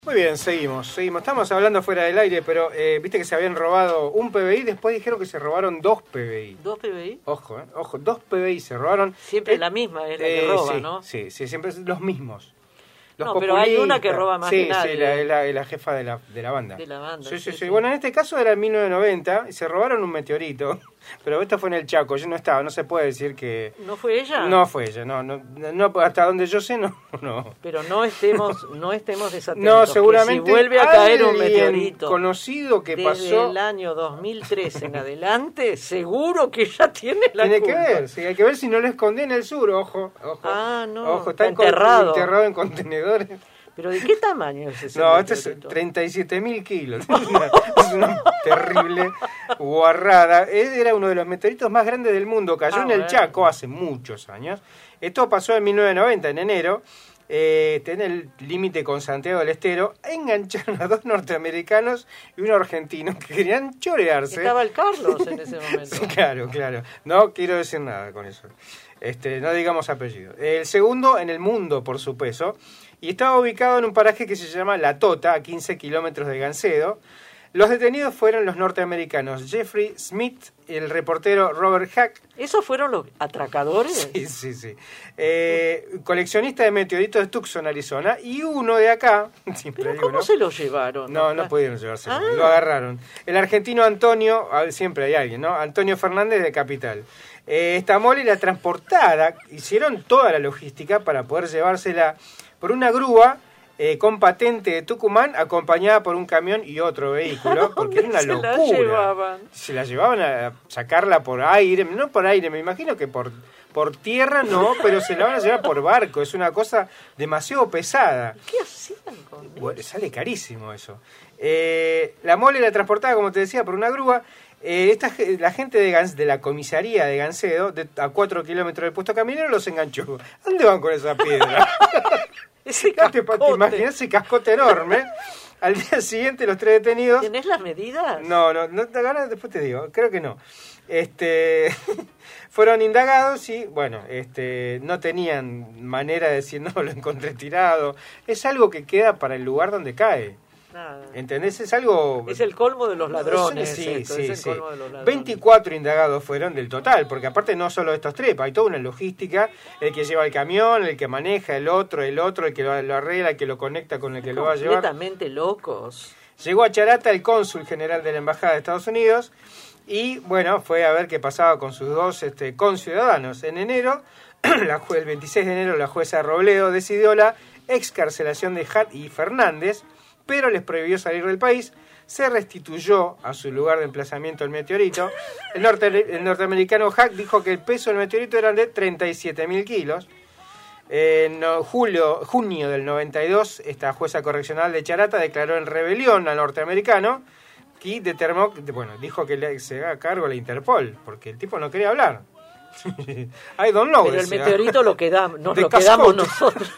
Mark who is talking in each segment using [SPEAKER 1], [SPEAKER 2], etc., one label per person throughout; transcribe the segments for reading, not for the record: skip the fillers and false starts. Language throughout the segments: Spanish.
[SPEAKER 1] Muy bien, seguimos. Estamos hablando fuera del aire, pero viste que se habían robado un PBI, después dijeron que se robaron 2 PBI.
[SPEAKER 2] ¿2 PBI?
[SPEAKER 1] Ojo, 2 PBI se robaron.
[SPEAKER 2] Siempre la misma es la que roba,
[SPEAKER 1] sí,
[SPEAKER 2] ¿no?
[SPEAKER 1] Sí, siempre son los mismos.
[SPEAKER 2] No, pero hay una que roba más que nadie.
[SPEAKER 1] Sí, la jefa de la banda.
[SPEAKER 2] De la banda.
[SPEAKER 1] Sí. Bueno, en este caso era en 1990 y se robaron un meteorito. Pero esto fue en el Chaco, yo no estaba, no se puede decir que...
[SPEAKER 2] ¿No fue ella?
[SPEAKER 1] No fue ella, no, hasta donde yo sé, no.
[SPEAKER 2] Pero no estemos desatentos.
[SPEAKER 1] No, seguramente
[SPEAKER 2] si vuelve a caer un meteorito
[SPEAKER 1] conocido que
[SPEAKER 2] desde
[SPEAKER 1] pasó...
[SPEAKER 2] el año 2003 en adelante, seguro que ya tiene la
[SPEAKER 1] Tiene
[SPEAKER 2] culpa.
[SPEAKER 1] que ver, sí, hay que ver si no lo esconde en el sur, ojo.
[SPEAKER 2] Ah, no,
[SPEAKER 1] ojo,
[SPEAKER 2] está enterrado.
[SPEAKER 1] Enterrado en contenedores.
[SPEAKER 2] ¿Pero de qué tamaño es ese
[SPEAKER 1] No,
[SPEAKER 2] meteorito?
[SPEAKER 1] este es 37.000 kilos. Es una terrible guarrada. Era uno de los meteoritos más grandes del mundo. Cayó en el Chaco hace muchos años. Esto pasó en 1990, en enero. En el límite con Santiago del Estero. Engancharon a 2 norteamericanos y un argentino que querían chorearse.
[SPEAKER 2] Estaba el Carlos en ese momento.
[SPEAKER 1] Sí, claro. No quiero decir nada con eso. No digamos apellido. El segundo en el mundo por su peso. Y estaba ubicado en un paraje que se llama La Tota, a 15 kilómetros de Gancedo. Los detenidos fueron los norteamericanos Jeffrey Smith y el reportero Robert Hack.
[SPEAKER 2] ¿Esos fueron los atracadores?
[SPEAKER 1] Sí. Coleccionista de meteoritos de Tucson, Arizona. Y uno de acá...
[SPEAKER 2] ¿Pero cómo se lo llevaron?
[SPEAKER 1] No pudieron llevárselo, lo agarraron. El argentino Antonio, siempre hay alguien, ¿no? Antonio Fernández de Capital. Esta mole la transportada, hicieron toda la logística para poder llevársela por una grúa con patente de Tucumán, acompañada por un camión y otro vehículo, porque era una locura. Se la llevaban a sacarla por aire, no por aire, me imagino que por tierra no, pero se la van a llevar por barco, es una cosa demasiado pesada.
[SPEAKER 2] ¿Qué hacían con eso?
[SPEAKER 1] Bueno, sale carísimo eso. La mole la transportaba, como te decía, por una grúa. La gente de la comisaría de Gancedo, a 4 kilómetros del puesto caminero, los enganchó. ¿A dónde van con esa piedra?
[SPEAKER 2] Ese cascote.
[SPEAKER 1] ¿Te imaginas ese cascote enorme? Al día siguiente los 3 detenidos...
[SPEAKER 2] ¿Tenés las medidas?
[SPEAKER 1] No, ahora después te digo, creo que no. Fueron indagados y, bueno, no tenían manera de decir, no, lo encontré tirado. Es algo que queda para el lugar donde cae.
[SPEAKER 2] Nada.
[SPEAKER 1] ¿Entendés? Es algo...
[SPEAKER 2] Es el colmo de los ladrones.
[SPEAKER 1] Sí.
[SPEAKER 2] Colmo de los ladrones.
[SPEAKER 1] 24 indagados fueron del total, porque aparte no solo estos 3, hay toda una logística, el que lleva el camión, el que maneja, el otro, el que lo arregla, el que lo conecta con el que lo va a llevar.
[SPEAKER 2] Completamente locos.
[SPEAKER 1] Llegó a Charata el cónsul general de la Embajada de Estados Unidos y, bueno, fue a ver qué pasaba con sus 2 conciudadanos. En enero, el 26 de enero, la jueza Robledo decidió la excarcelación de Hack y Fernández, pero les prohibió salir del país. Se restituyó a su lugar de emplazamiento el meteorito. El norteamericano Hack dijo que el peso del meteorito era de 37.000 kilos. En junio del 92, esta jueza correccional de Charata declaró en rebelión al norteamericano y dijo que se haga cargo la Interpol, porque el tipo no quería hablar. I don't know.
[SPEAKER 2] Pero el meteorito lo quedamos nosotros.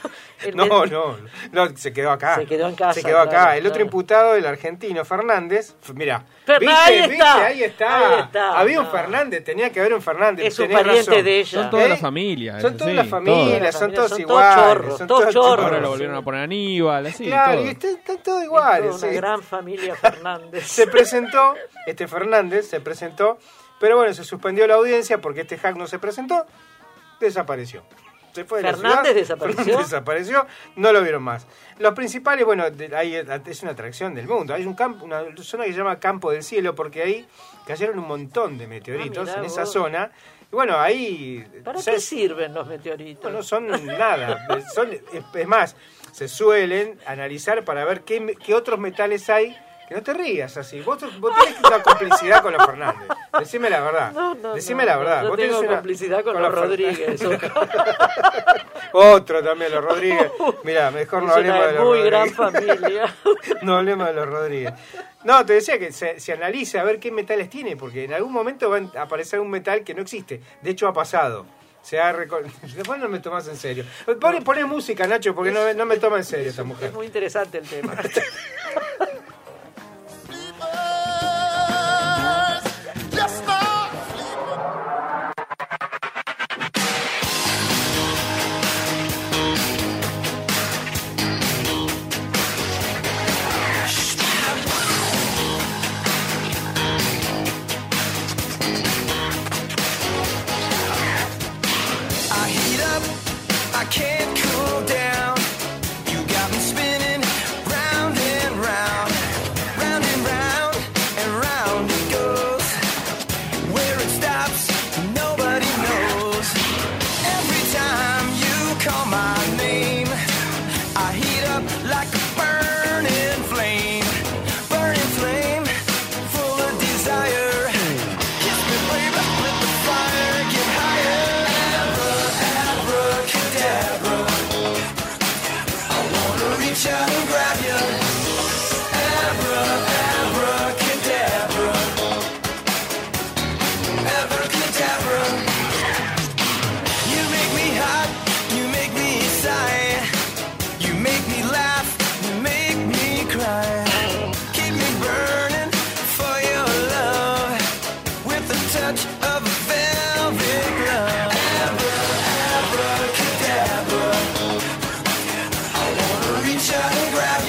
[SPEAKER 1] No, se quedó acá.
[SPEAKER 2] Se quedó en casa.
[SPEAKER 1] Se quedó acá. El otro imputado, el argentino Fernández, mira,
[SPEAKER 2] ahí
[SPEAKER 1] está. Había un Fernández, tenía que haber un Fernández.
[SPEAKER 2] Es un pariente de ella.
[SPEAKER 3] Son todas las familias.
[SPEAKER 1] Son todas las familias, son todos
[SPEAKER 2] iguales. Son todos chorros.
[SPEAKER 3] Ahora lo volvieron a poner a Aníbal, así.
[SPEAKER 1] Claro,
[SPEAKER 3] todo.
[SPEAKER 1] y están todos iguales.
[SPEAKER 2] Es una gran familia Fernández.
[SPEAKER 1] Fernández se presentó. Pero bueno, se suspendió la audiencia porque Hack no se presentó, desapareció. Se fue de
[SPEAKER 2] ¿Fernández
[SPEAKER 1] la ciudad, desapareció, no lo vieron más. Los principales, bueno, ahí es una atracción del mundo. Hay una zona que se llama Campo del Cielo porque ahí cayeron un montón de meteoritos en esa zona. Y bueno, ahí...
[SPEAKER 2] ¿Para qué sirven los meteoritos?
[SPEAKER 1] No son nada. Es más, se suelen analizar para ver qué otros metales hay. Que no te rías así. Vos tenés una complicidad con los Fernández. Decime la verdad. Decime la verdad.
[SPEAKER 2] Yo tengo complicidad con los Rodríguez.
[SPEAKER 1] Otro también, los Rodríguez. Mirá, mejor no hablemos de los Rodríguez.
[SPEAKER 2] Muy gran familia.
[SPEAKER 1] No hablemos de los Rodríguez. No, te decía que se analice a ver qué metales tiene, porque en algún momento va a aparecer un metal que no existe. De hecho, ha pasado. Después no me tomas en serio. Poné música, Nacho, porque no me toma en serio esta mujer.
[SPEAKER 2] Es muy interesante el tema.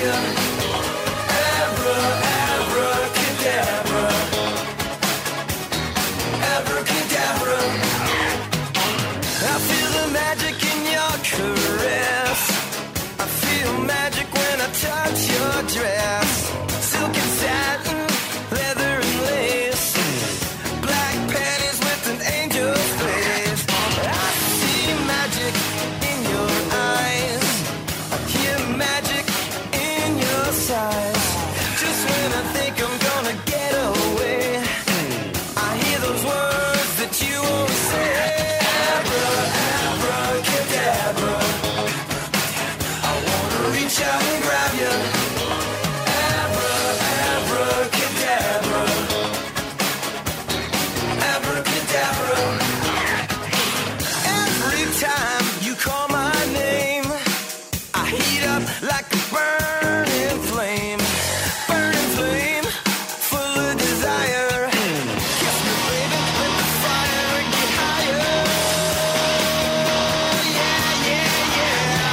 [SPEAKER 4] you. Abracadabra. Abracadabra. I feel the magic in your caress. I feel magic when I touch your dress. Silk and satin, leather and lace. Black panties with an angel face. I see magic in your eyes. I hear magic in your sighs. Just when I think I'm gonna get away, I hear those words that you always say. Abracadabra. I wanna reach out and grab you. Abracadabra. Abracadabra. Every time you call my name, I heat up like a burning flame. Burning flame, full of desire. Kiss me, baby, let the fire get higher. Yeah, yeah, yeah.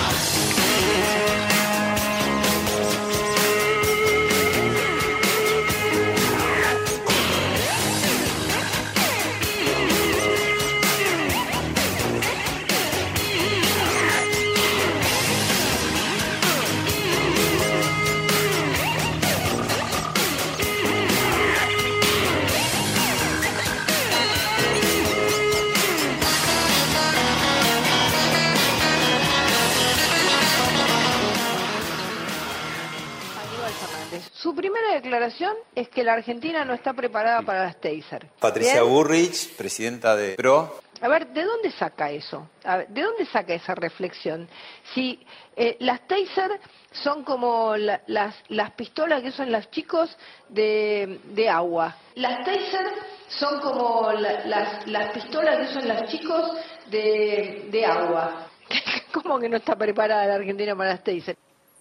[SPEAKER 5] Aníbal Fernández. Su primera declaración es que la Argentina no está preparada para las Taser.
[SPEAKER 6] Patricia
[SPEAKER 5] ¿Bien?
[SPEAKER 6] Burrich, presidenta de PRO.
[SPEAKER 5] A ver, ¿de dónde saca eso? A ver, ¿de dónde saca esa reflexión? Si las Taser son como las pistolas que usan los chicos de agua. Las Taser son como las pistolas que usan los chicos de agua. ¿Cómo que no está preparada la Argentina para las Taser?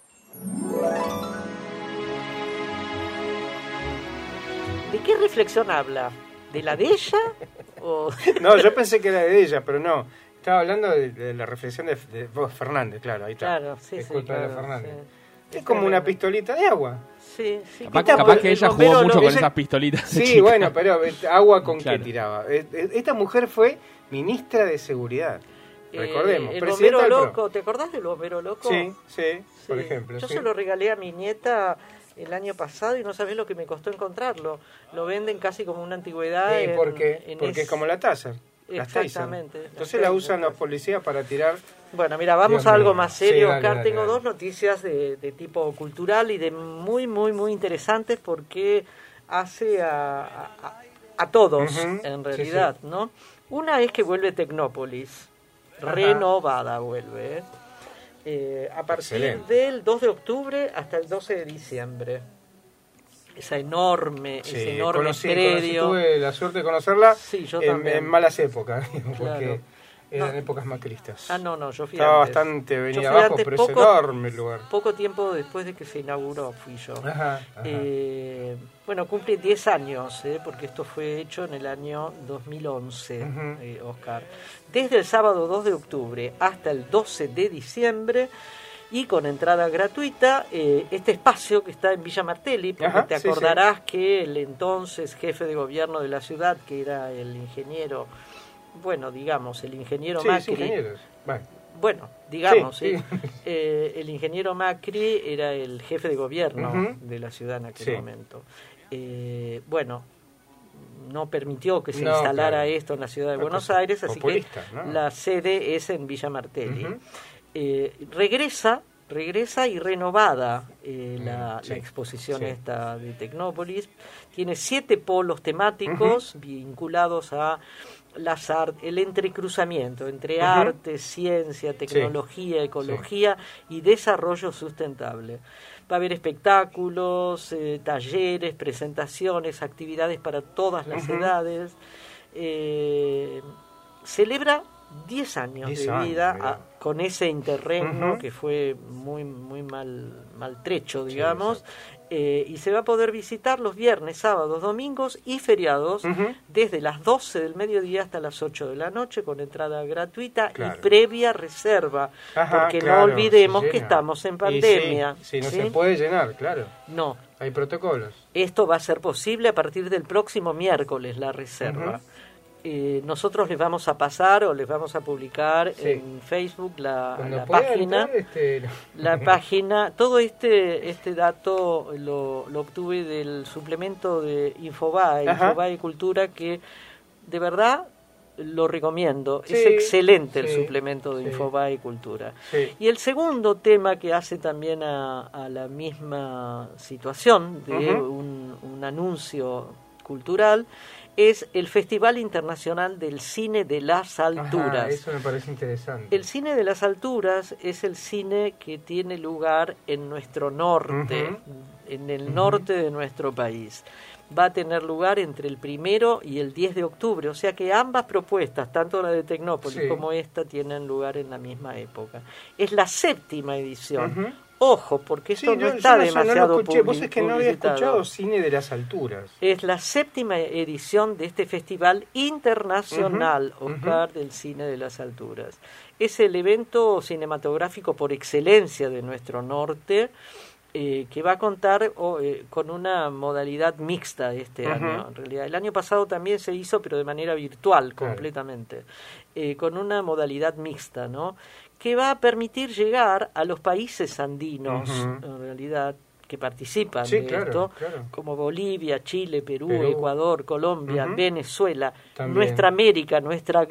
[SPEAKER 2] ¿De qué reflexión habla? ¿De la de ella? ¿O...
[SPEAKER 1] No, yo pensé que era de ella, pero no. Estaba hablando de la reflexión de vos, Fernández, claro, ahí está.
[SPEAKER 2] Claro, sí,
[SPEAKER 1] es
[SPEAKER 2] sí,
[SPEAKER 1] culpa de
[SPEAKER 2] claro,
[SPEAKER 1] Fernández.
[SPEAKER 2] sí.
[SPEAKER 1] Es como una pistolita de agua.
[SPEAKER 2] Sí, sí.
[SPEAKER 3] Capaz que ella jugó mucho con
[SPEAKER 1] ella-
[SPEAKER 3] esas pistolitas. de
[SPEAKER 1] Sí,
[SPEAKER 3] chica.
[SPEAKER 1] bueno, pero agua con
[SPEAKER 3] Claro.
[SPEAKER 1] qué tiraba. Esta mujer fue ministra de Seguridad. Recordemos,
[SPEAKER 2] el
[SPEAKER 1] presidenta
[SPEAKER 2] bombero
[SPEAKER 1] del PRO.
[SPEAKER 2] loco, ¿te acordás del bombero loco?
[SPEAKER 1] Sí, sí, por
[SPEAKER 2] Sí.
[SPEAKER 1] ejemplo.
[SPEAKER 2] Yo
[SPEAKER 1] sí.
[SPEAKER 2] se lo regalé a mi nieta el año pasado y no sabés lo que me costó encontrarlo. Lo venden casi como una antigüedad.
[SPEAKER 1] Sí, ¿por qué? Porque es como la taza. Las Taser.
[SPEAKER 2] Exactamente.
[SPEAKER 1] Entonces la usan los policías para tirar.
[SPEAKER 2] Bueno, mira, vamos
[SPEAKER 1] Dios
[SPEAKER 2] a algo
[SPEAKER 1] mío.
[SPEAKER 2] más serio,
[SPEAKER 1] Sí, dale,
[SPEAKER 2] Oscar.
[SPEAKER 1] dale,
[SPEAKER 2] Tengo
[SPEAKER 1] dale.
[SPEAKER 2] dos noticias de tipo cultural y de muy, muy, muy interesantes porque hace a todos,
[SPEAKER 1] Ujú,
[SPEAKER 2] en
[SPEAKER 1] sí,
[SPEAKER 2] realidad, ¿no? Una es que vuelve Tecnópolis,
[SPEAKER 1] Ajá.
[SPEAKER 2] renovada vuelve, a partir
[SPEAKER 1] Excelente.
[SPEAKER 2] del 2 de octubre hasta el 12 de diciembre. Ese enorme predio.
[SPEAKER 1] Tuve la suerte de conocerla
[SPEAKER 2] Sí, yo también.
[SPEAKER 1] en malas épocas, porque
[SPEAKER 2] Claro.
[SPEAKER 1] eran
[SPEAKER 2] No.
[SPEAKER 1] épocas macristas.
[SPEAKER 2] No, yo fui
[SPEAKER 1] Estaba
[SPEAKER 2] antes.
[SPEAKER 1] bastante
[SPEAKER 2] Yo
[SPEAKER 1] venida
[SPEAKER 2] fui
[SPEAKER 1] abajo,
[SPEAKER 2] antes,
[SPEAKER 1] pero es enorme el lugar.
[SPEAKER 2] Poco tiempo después de que se inauguró fui yo.
[SPEAKER 1] Ajá, ajá.
[SPEAKER 2] Bueno, cumple 10 años, porque esto fue hecho en el año 2011,
[SPEAKER 1] Ujú.
[SPEAKER 2] Oscar. Desde el sábado 2 de octubre hasta el 12 de diciembre y con entrada gratuita, este espacio que está en Villa Martelli, porque
[SPEAKER 1] Ajá,
[SPEAKER 2] te
[SPEAKER 1] sí,
[SPEAKER 2] acordarás que el entonces jefe de gobierno de la ciudad, que era el ingeniero, bueno, digamos, el ingeniero
[SPEAKER 1] Sí,
[SPEAKER 2] Macri.
[SPEAKER 1] ingenieros.
[SPEAKER 2] Bueno, digamos,
[SPEAKER 1] Sí,
[SPEAKER 2] ¿sí?
[SPEAKER 1] sí.
[SPEAKER 2] El ingeniero Macri era el jefe de gobierno
[SPEAKER 1] Ujú.
[SPEAKER 2] de la ciudad en aquel
[SPEAKER 1] Sí.
[SPEAKER 2] momento. Bueno, no permitió que se
[SPEAKER 1] No,
[SPEAKER 2] instalara
[SPEAKER 1] claro.
[SPEAKER 2] esto en la ciudad de
[SPEAKER 1] Una
[SPEAKER 2] Buenos
[SPEAKER 1] cosa
[SPEAKER 2] Aires, así
[SPEAKER 1] populista,
[SPEAKER 2] que
[SPEAKER 1] ¿no?
[SPEAKER 2] la sede es en Villa Martelli.
[SPEAKER 1] Ujú.
[SPEAKER 2] Regresa y renovada la
[SPEAKER 1] sí,
[SPEAKER 2] exposición
[SPEAKER 1] sí.
[SPEAKER 2] esta de Tecnópolis. Tiene 7 polos temáticos vinculados a el entrecruzamiento entre
[SPEAKER 1] Ujú.
[SPEAKER 2] arte, ciencia, tecnología, ecología y desarrollo sustentable. Va a haber espectáculos, talleres, presentaciones, actividades para todas las
[SPEAKER 1] Ujú.
[SPEAKER 2] edades. Celebra 10 años
[SPEAKER 1] 10
[SPEAKER 2] de
[SPEAKER 1] años,
[SPEAKER 2] vida
[SPEAKER 1] mirá.
[SPEAKER 2] con ese interregno
[SPEAKER 1] Ujú.
[SPEAKER 2] que fue muy muy maltrecho, digamos. Y se va a poder visitar los viernes, sábados, domingos y feriados desde las 12 del mediodía hasta las 8 de la noche con entrada gratuita y previa reserva. Porque no olvidemos que estamos en pandemia.
[SPEAKER 1] Sí, no se puede llenar, claro.
[SPEAKER 2] No.
[SPEAKER 1] Hay protocolos.
[SPEAKER 2] Esto va a ser posible a partir del próximo miércoles, la reserva. Nosotros les vamos a pasar o les vamos a publicar en Facebook la página. La página, todo este dato lo obtuve del suplemento de Infobae Cultura, que de verdad lo recomiendo. Es excelente el suplemento de Infobae Cultura. Y el segundo tema que hace también a la misma situación de un anuncio cultural es el Festival Internacional del Cine de las Alturas.
[SPEAKER 1] Eso me parece interesante.
[SPEAKER 2] El cine de las alturas es el cine que tiene lugar en nuestro norte, en el norte de nuestro país. Va a tener lugar entre el 1 y el 10 de octubre, o sea que ambas propuestas, tanto la de Tecnópolis como esta, tienen lugar en la misma época. Es la 7ª edición. Ojo, porque esto no está demasiado publicitado.
[SPEAKER 1] Vos es que no había escuchado Cine de las Alturas.
[SPEAKER 2] Es la 7ª edición de este Festival Internacional, Oscar, del Cine de las Alturas. Es el evento cinematográfico por excelencia de nuestro norte, que va a contar con una modalidad mixta este año. En realidad, el año pasado también se hizo, pero de manera virtual completamente, con una modalidad mixta, ¿no? Que va a permitir llegar a los países andinos, en realidad, que participan de esto, como Bolivia, Chile, Perú, Ecuador, Colombia, Venezuela, también. Nuestra América, nuestra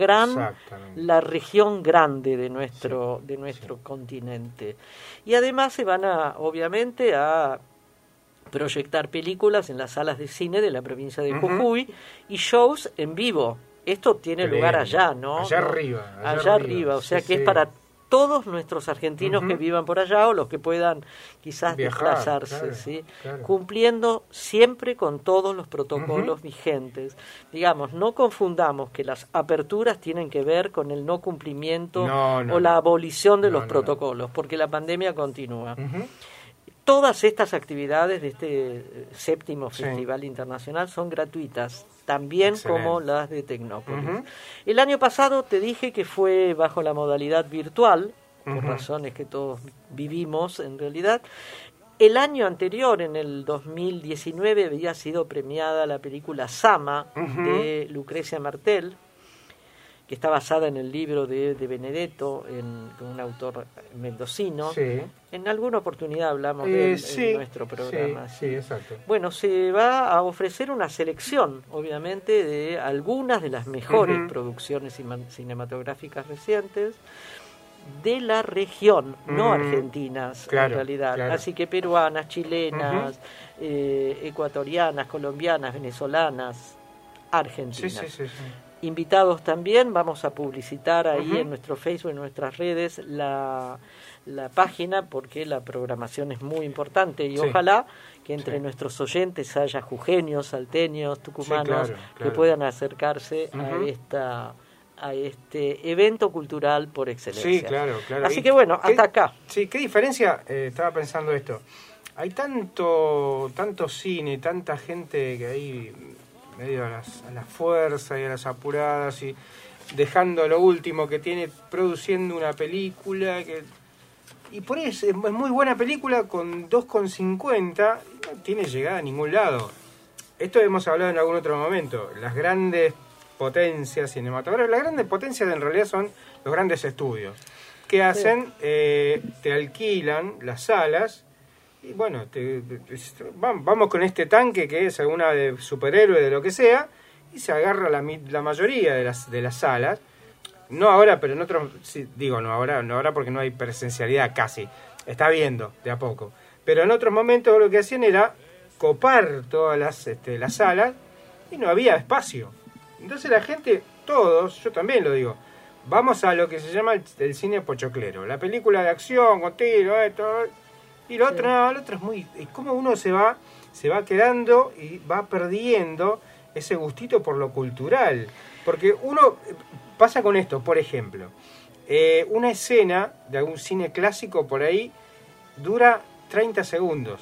[SPEAKER 2] la región grande de nuestro continente. Y además se van obviamente a proyectar películas en las salas de cine de la provincia de Jujuy y shows en vivo. Esto tiene lugar allá, ¿no?
[SPEAKER 1] Allá arriba.
[SPEAKER 2] O sea que es para todos nuestros argentinos que vivan por allá o los que puedan quizás desplazarse, cumpliendo siempre con todos los protocolos vigentes. Digamos, no confundamos que las aperturas tienen que ver con el no cumplimiento o la abolición de los protocolos, porque la pandemia continúa. Todas estas actividades de este 7º Festival Internacional son gratuitas, también como las de Tecnópolis. El año pasado te dije que fue bajo la modalidad virtual, por razones que todos vivimos en realidad. El año anterior, en el 2019, había sido premiada la película Sama de Lucrecia Martel, que está basada en el libro de Benedetto, con un autor mendocino. En alguna oportunidad hablamos de él en nuestro programa.
[SPEAKER 1] Exacto.
[SPEAKER 2] Bueno, se va a ofrecer una selección, obviamente, de algunas de las mejores producciones cinematográficas recientes de la región, no argentinas en realidad. Así que peruanas, chilenas, ecuatorianas, colombianas, venezolanas, argentinas. Invitados también, vamos a publicitar ahí en nuestro Facebook, en nuestras redes, la página, porque la programación es muy importante y ojalá que entre nuestros oyentes haya jujeños, salteños, tucumanos que puedan acercarse a este evento cultural por excelencia. Así que bueno, hasta acá.
[SPEAKER 1] ¿Qué diferencia? Estaba pensando esto. Hay tanto cine, tanta gente que hay medio a la fuerza y a las apuradas y dejando lo último que tiene, produciendo una película y por eso es muy buena película con 2,50, no tiene llegada a ningún lado. Esto hemos hablado en algún otro momento. Las grandes potencias cinematográficas, las grandes potencias en realidad son los grandes estudios que hacen, te alquilan las salas. Y bueno, vamos con este tanque que es alguna de superhéroe, de lo que sea, y se agarra la mayoría de las salas. No ahora, pero en otros, no ahora porque no hay presencialidad casi. Está habiendo de a poco. Pero en otros momentos lo que hacían era copar todas las salas y no había espacio. Entonces la gente, todos, yo también lo digo, vamos a lo que se llama el cine pochoclero. La película de acción, con tiro, todo. Y lo otro es muy... Es como uno se va quedando y va perdiendo ese gustito por lo cultural. Porque uno pasa con esto, por ejemplo, una escena de algún cine clásico por ahí dura 30 segundos.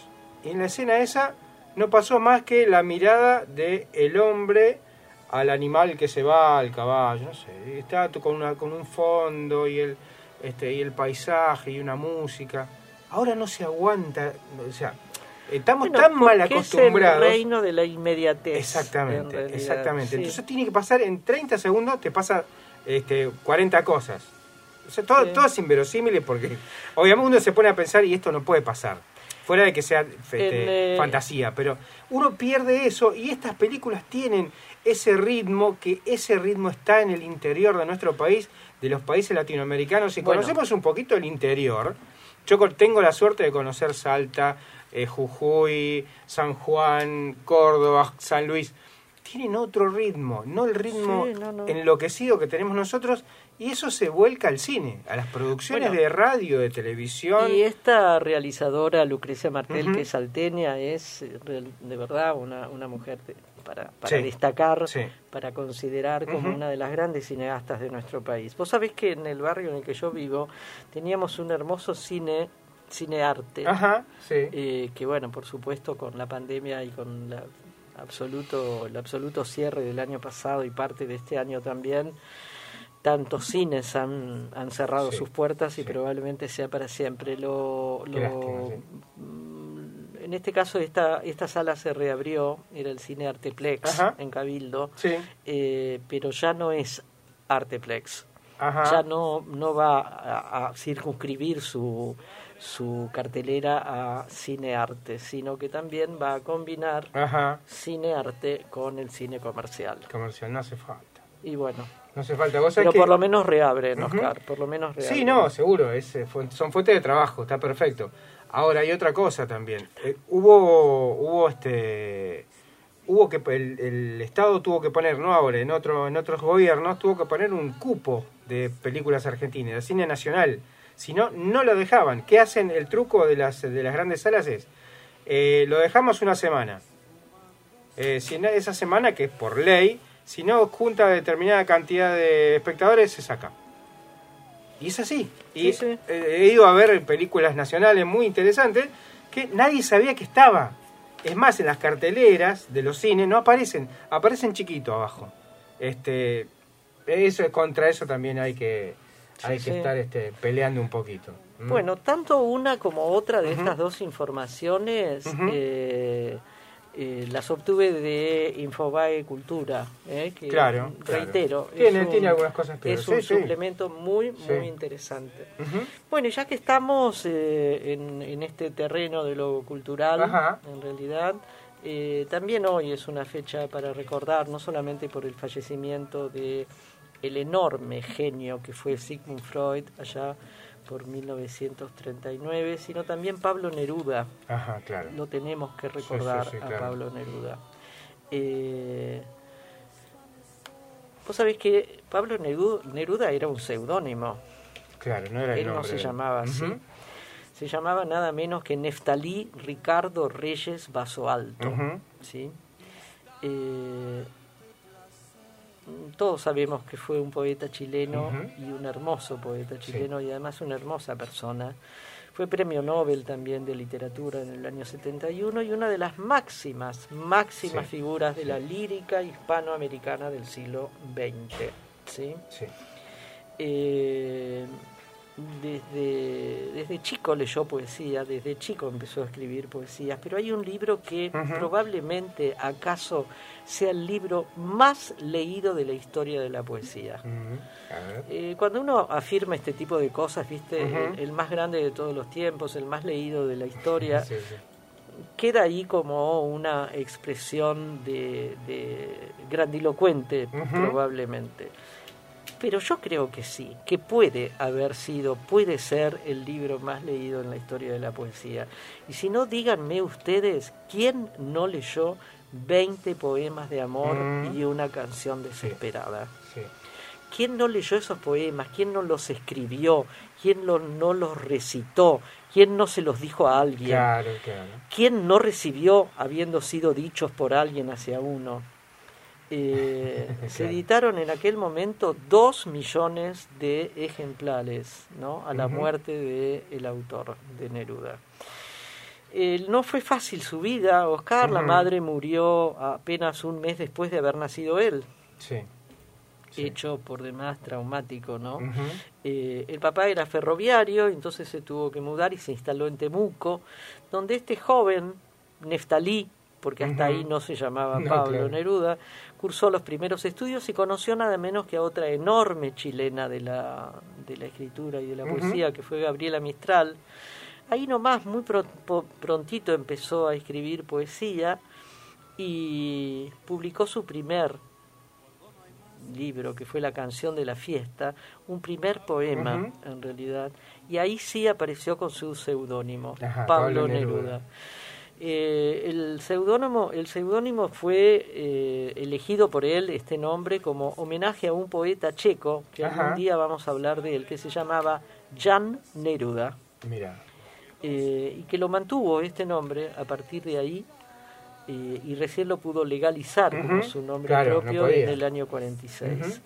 [SPEAKER 1] Y en la escena esa no pasó más que la mirada de el hombre al animal que se va, al caballo, no sé, está con un fondo y el paisaje y una música. Ahora no se aguanta, o sea, estamos tan mal acostumbrados.
[SPEAKER 2] Es el reino de la inmediatez.
[SPEAKER 1] Exactamente.
[SPEAKER 2] Sí.
[SPEAKER 1] Entonces tiene que pasar en 30 segundos, te pasa 40 cosas. O sea, todo es inverosímil porque obviamente uno se pone a pensar y esto no puede pasar. Fuera de que sea fantasía, pero uno pierde eso y estas películas tienen ese ritmo, que ese ritmo está en el interior de nuestro país, de los países latinoamericanos. Si conocemos un poquito el interior, yo tengo la suerte de conocer Salta, Jujuy, San Juan, Córdoba, San Luis. Tienen otro ritmo, no el ritmo enloquecido que tenemos nosotros, y eso se vuelca al cine, a las producciones de radio, de televisión.
[SPEAKER 2] Y esta realizadora, Lucrecia Martel, que es salteña, es de verdad una mujer para destacar, para considerar como una de las grandes cineastas de nuestro país. Vos sabés que en el barrio en el que yo vivo teníamos un hermoso cinearte, que bueno, por supuesto con la pandemia y con el absoluto cierre del año pasado y parte de este año también, tantos cines han cerrado sus puertas y probablemente sea para siempre. En este caso esta sala se reabrió, era el cine Arteplex en Cabildo, pero ya no es Arteplex, ya no va a circunscribir su cartelera a cinearte, sino que también va a combinar cinearte con el cine comercial.
[SPEAKER 1] No hace falta.
[SPEAKER 2] Y bueno,
[SPEAKER 1] no hace falta.
[SPEAKER 2] Pero por lo menos reabren, Oscar, por lo menos reabren.
[SPEAKER 1] Sí, no, seguro, son fuentes de trabajo, está perfecto. Ahora hay otra cosa también. Hubo que el Estado tuvo que poner, no ahora, en otros gobiernos tuvo que poner un cupo de películas argentinas, de cine nacional. Si no, no lo dejaban. ¿Qué hacen? El truco de las grandes salas es, lo dejamos una semana. Si esa semana, que es por ley, si no junta determinada cantidad de espectadores, se saca. Y es así. He ido a ver películas nacionales muy interesantes que nadie sabía que estaba. Es más, en las carteleras de los cines no aparecen chiquito abajo. Contra eso también hay que estar peleando un poquito.
[SPEAKER 2] Bueno, tanto una como otra de estas dos informaciones las obtuve de Infobae Cultura, que reitero,
[SPEAKER 1] tiene algunas cosas peores.
[SPEAKER 2] Es un suplemento muy interesante. Bueno, ya que estamos en este terreno de lo cultural, en realidad, también hoy es una fecha para recordar, no solamente por el fallecimiento de el enorme genio que fue Sigmund Freud allá por 1939, sino también Pablo Neruda. Lo tenemos que recordar a Pablo Neruda. Vos sabés que Pablo Neruda era un seudónimo.
[SPEAKER 1] Claro, no era el
[SPEAKER 2] nombre. Él no se llamaba así. Se llamaba nada menos que Neftalí Ricardo Reyes Basoalto. ¿Sí? Todos sabemos que fue un poeta chileno y un hermoso poeta chileno y además una hermosa persona. Fue premio Nobel también de literatura en el año 71 y una de las máximas figuras de la lírica hispanoamericana del siglo XX. ¿Sí? Desde chico leyó poesía, desde chico empezó a escribir poesías, pero hay un libro que probablemente acaso sea el libro más leído de la historia de la poesía. Cuando uno afirma este tipo de cosas, ¿viste? El más grande de todos los tiempos, el más leído de la historia, queda ahí como una expresión de grandilocuente, probablemente. Pero yo creo que sí, que puede ser el libro más leído en la historia de la poesía. Y si no, díganme ustedes, ¿quién no leyó 20 poemas de amor y una canción desesperada? ¿Quién no leyó esos poemas? ¿Quién no los escribió? ¿Quién no los recitó? ¿Quién no se los dijo a alguien? ¿Quién no recibió habiendo sido dichos por alguien hacia uno? Se editaron en aquel momento 2 millones de ejemplares, ¿no? A la muerte del autor, de Neruda. No fue fácil su vida, Oscar. La madre murió apenas un mes después de haber nacido él.
[SPEAKER 1] Sí.
[SPEAKER 2] Hecho por demás traumático, ¿no? El papá era ferroviario, entonces se tuvo que mudar y se instaló en Temuco, donde este joven, Neftalí, porque hasta ahí no se llamaba Pablo Neruda, cursó los primeros estudios y conoció nada menos que a otra enorme chilena de la escritura y de la poesía, que fue Gabriela Mistral. Ahí nomás, muy prontito empezó a escribir poesía y publicó su primer libro, que fue La canción de la fiesta, un primer poema en realidad, y ahí sí apareció con su seudónimo, Pablo Neruda. El seudónimo fue elegido por él, este nombre, como homenaje a un poeta checo, que algún día vamos a hablar de él, que se llamaba Jan Neruda.
[SPEAKER 1] Mira.
[SPEAKER 2] Y que lo mantuvo este nombre a partir de ahí, y recién lo pudo legalizar como su nombre propio en el año 46.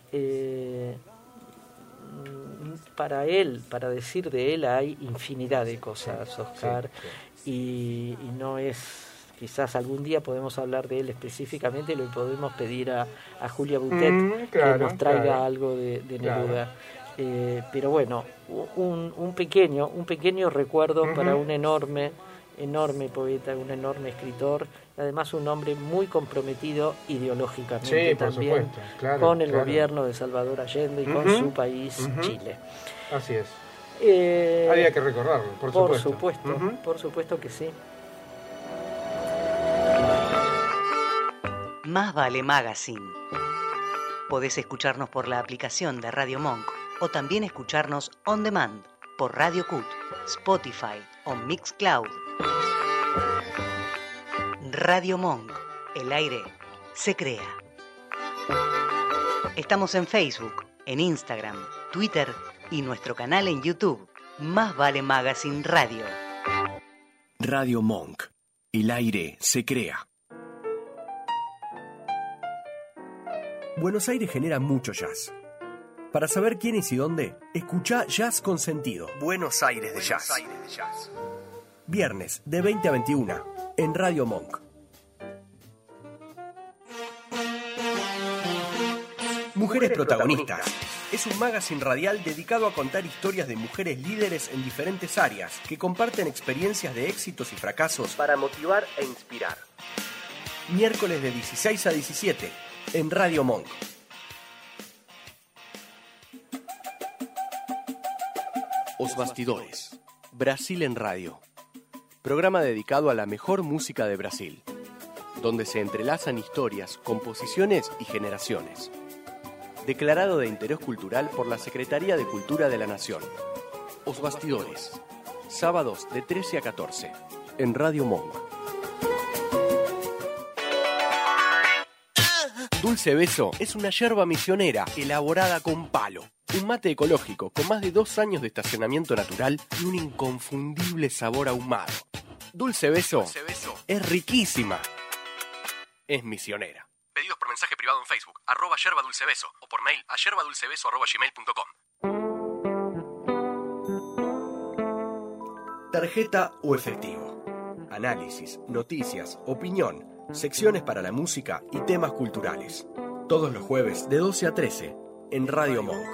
[SPEAKER 2] Para él, para decir de él, hay infinidad de cosas, Oscar, y no es... Quizás algún día podemos hablar de él específicamente, le podemos pedir a Julia Butet que nos traiga algo de Neruda. Pero bueno, un pequeño recuerdo para un enorme poeta, un enorme escritor, además un hombre muy comprometido ideológicamente también con el gobierno de Salvador Allende y con su país, Chile.
[SPEAKER 1] Así es. Había que recordarlo, por supuesto.
[SPEAKER 2] Por supuesto que sí.
[SPEAKER 7] Más vale Magazine. Podés escucharnos por la aplicación de Radio Monk o también escucharnos on demand por Radio Cut, Spotify o Mixcloud. Radio Monk, el aire se crea. Estamos en Facebook, en Instagram, Twitter y nuestro canal en YouTube, Más Vale Magazine Radio.
[SPEAKER 8] Radio Monk, el aire se crea. Buenos Aires genera mucho jazz. Para saber quién es y dónde, escuchá Jazz con Sentido. Buenos Aires de Jazz. Viernes de 20 a 21 en Radio Monk. Mujeres Protagonistas. Es un magazine radial dedicado a contar historias de mujeres líderes en diferentes áreas que comparten experiencias de éxitos y fracasos para motivar e inspirar. Miércoles de 16 a 17 en Radio Monk. Os Bastidores. Brasil en Radio. Programa dedicado a la mejor música de Brasil, donde se entrelazan historias, composiciones y generaciones. Declarado de interés cultural por la Secretaría de Cultura de la Nación. Os Bastidores. Sábados de 13 a 14 en Radio Monk. Dulce Beso es una yerba misionera elaborada con palo. Un mate ecológico con más de 2 años de estacionamiento natural y un inconfundible sabor ahumado. Dulce Beso es riquísima. Es misionera. Pedidos por mensaje privado en Facebook, @yerbadulcebeso, o por mail a yerbadulcebeso@gmail.com. Tarjeta o efectivo. Análisis, noticias, opinión, secciones para la música y temas culturales. Todos los jueves de 12 a 13 en Radio Monk.